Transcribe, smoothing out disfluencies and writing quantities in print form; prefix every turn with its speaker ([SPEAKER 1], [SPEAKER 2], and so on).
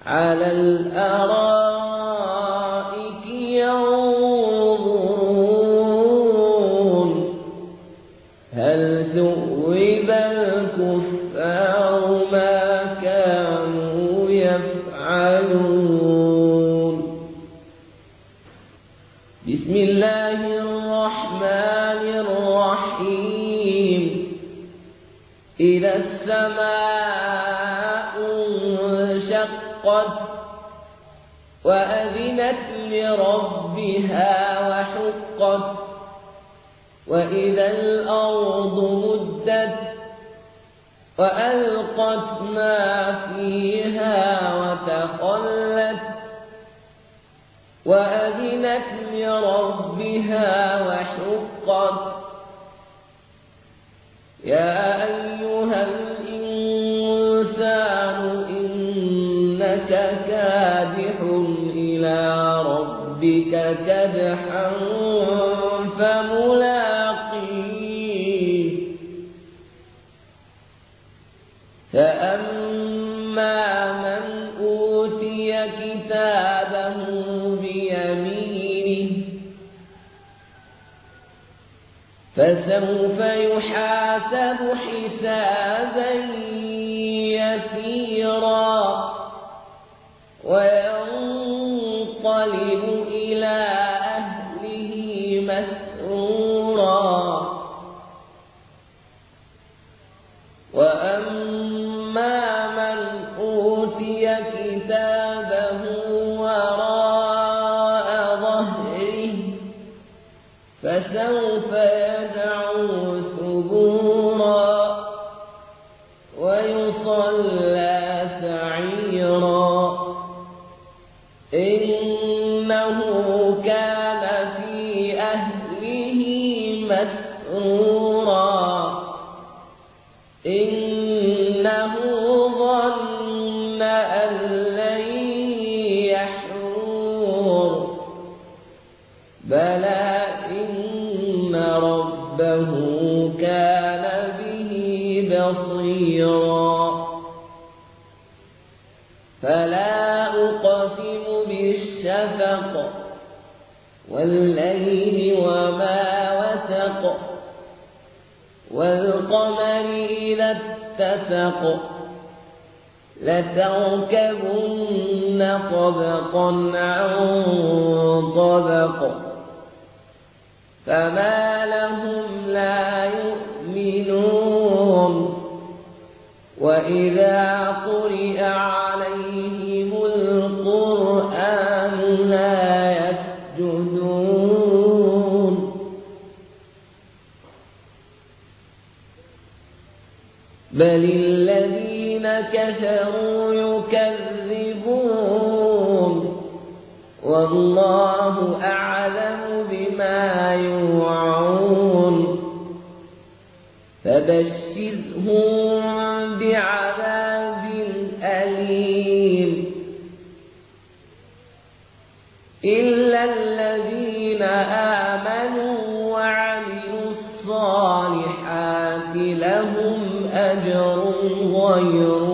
[SPEAKER 1] على الأرائك ينظرون هل ثوب الكفار ما كانوا يفعلون. بسم الله الرحمن الرحيم. إذا السماء انشقت وأذنت لربها وحقت وإذا الأرض مدت وألقت ما فيها وتخلت وأذنت لربها وحقت. يا أيها الإنسان إنك كادح إلى ربك كدحا فملاقيه. فأما من أوتي كتابه بيمينه فسوف يحاسب حسابا يسيرا وينقلب إلى أهله مسرورا. وأما من أوتي كتابه وراء ظهره فسوف يدعو ثبورا ويصلى سعيرا. إنه كان في أهله مسرورا. إنه ظن أن لن يحور بلى إن ربه كان به بصيرا. فلا أقسم بالشفق والليل وما وسق والقمر إذا اتسق لتركبن طبقا عن طبق فما لهم لا يؤمنون. وإذا قرئ عليهم القرآن لا يسجدون بل الذين كفروا يكذبون والله أعلم بما يوعون. فبشرهم بعذاب أليم إلا الذين آمنوا وعملوا الصالحات لهم أجر غير